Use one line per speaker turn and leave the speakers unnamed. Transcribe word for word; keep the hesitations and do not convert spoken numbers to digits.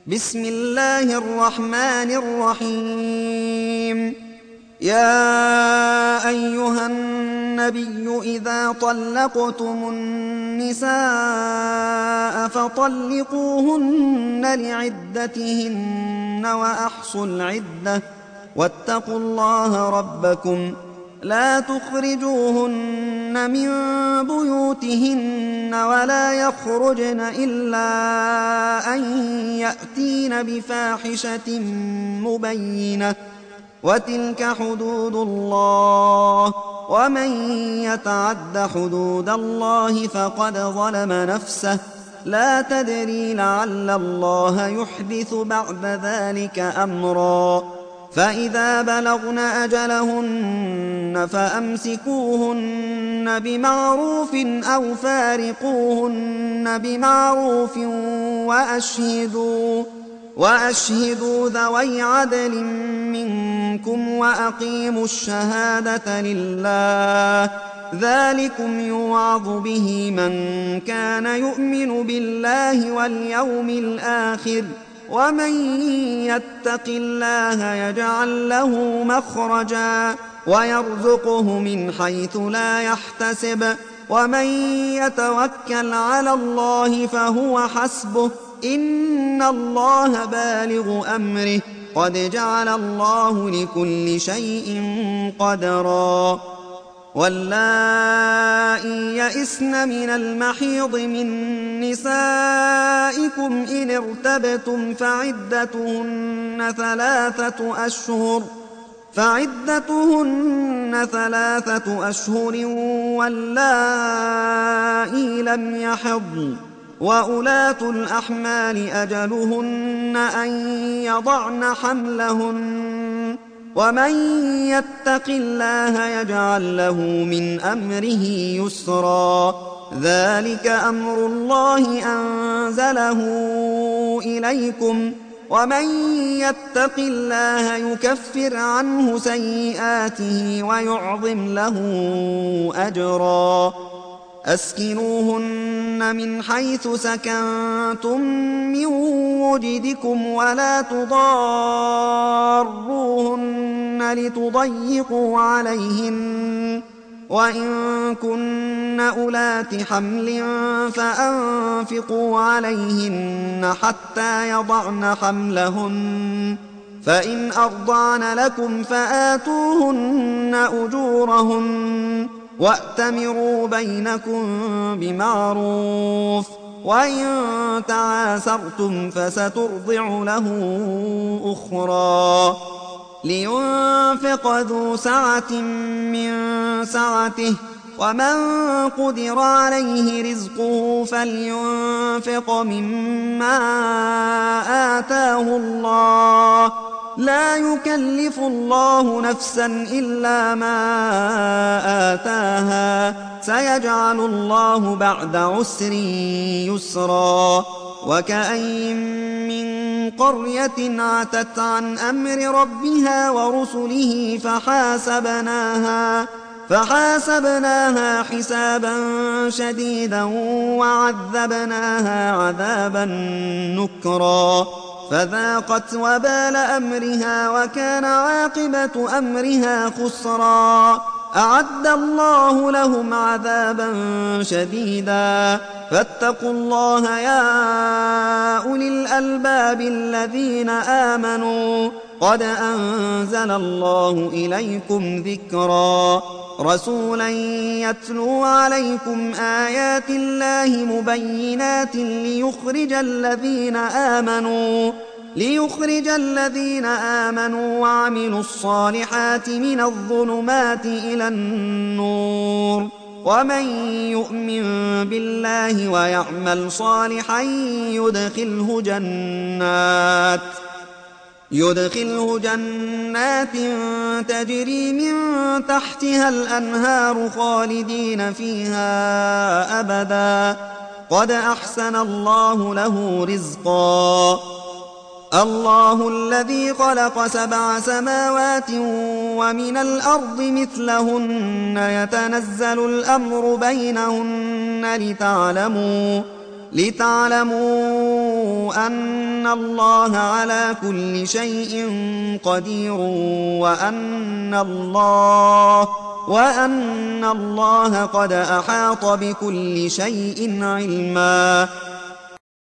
بسم الله الرحمن الرحيم. يا أيها النبي إذا طلقتم النساء فطلقوهن لعدتهن وأحصوا العدة واتقوا الله ربكم لا تخرجوهن من بيوتهن ولا يخرجن إلا أن يأتين بفاحشة مبينة وتلك حدود الله ومن يتعد حدود الله فقد ظلم نفسه لا تدري لعل الله يحدث بعد ذلك أمرا. فإذا بلغن أجلهن فأمسكوهن بمعروف أو فارقوهن بمعروف وأشهدوا, وأشهدوا ذوي عدل منكم وأقيموا الشهادة لله ذلكم يوعظ به من كان يؤمن بالله واليوم الآخر ومن يتق الله يجعل له مخرجا ويرزقه من حيث لا يحتسب ومن يتوكل على الله فهو حسبه إن الله بالغ أمره قد جعل الله لكل شيء قدرا. واللائي يئسن من المحيض من نسائكم إن ارتبتم فعدتهن ثلاثة أشهر فعدتهن ثلاثة أشهر واللائي لم يحضن وأولاة الأحمال أجلهن أن يضعن حملهن ومن يتق الله يجعل له من أمره يسرا. ذلك أمر الله أنزله إليكم ومن يتق الله يكفر عنه سيئاته ويعظم له أجرا. أسكنوهن من حيث سكنتم من وجدكم ولا تضاروهن لتضيقوا عليهن وإن كن أولات حمل فأنفقوا عليهن حتى يضعن حملهن فإن أرضعن لكم فآتوهن أجورهن وأتمروا بينكم بمعروف وإن تعاسرتم فسترضع له أخرى. لينفق ذو سعة من سعته ومن قدر عليه رزقه فلينفق مما آتاه الله لا يكلف الله نفسا إلا ما آتاها سيجعل الله بعد عسر يسرا. وكأين من قرية عتت عن أمر ربها ورسله فحاسبناها فحاسبناها حسابا شديدا وعذبناها عذابا نكرا فذاقت وبال أمرها وكان عاقبة أمرها خسرا. أعد الله لهم عذابا شديدا فاتقوا الله يا أولي الألباب الذين آمنوا قد أنزل الله إليكم ذكرا. رسولا يتلو عليكم آيات الله مبينات ليخرج الذين آمنوا ليخرج الذين آمنوا وعملوا الصالحات من الظلمات إلى النور ومن يؤمن بالله ويعمل صالحا يدخله جنات يدخله جنات تجري من تحتها الأنهار خالدين فيها أبدا قد أحسن الله له رزقا. الله الذي خلق سبع سماوات ومن الأرض مثلهن يتنزل الأمر بينهن لتعلموا لتعلموا أن الله على كل شيء قدير وأن الله وأن الله قد أحاط بكل شيء علما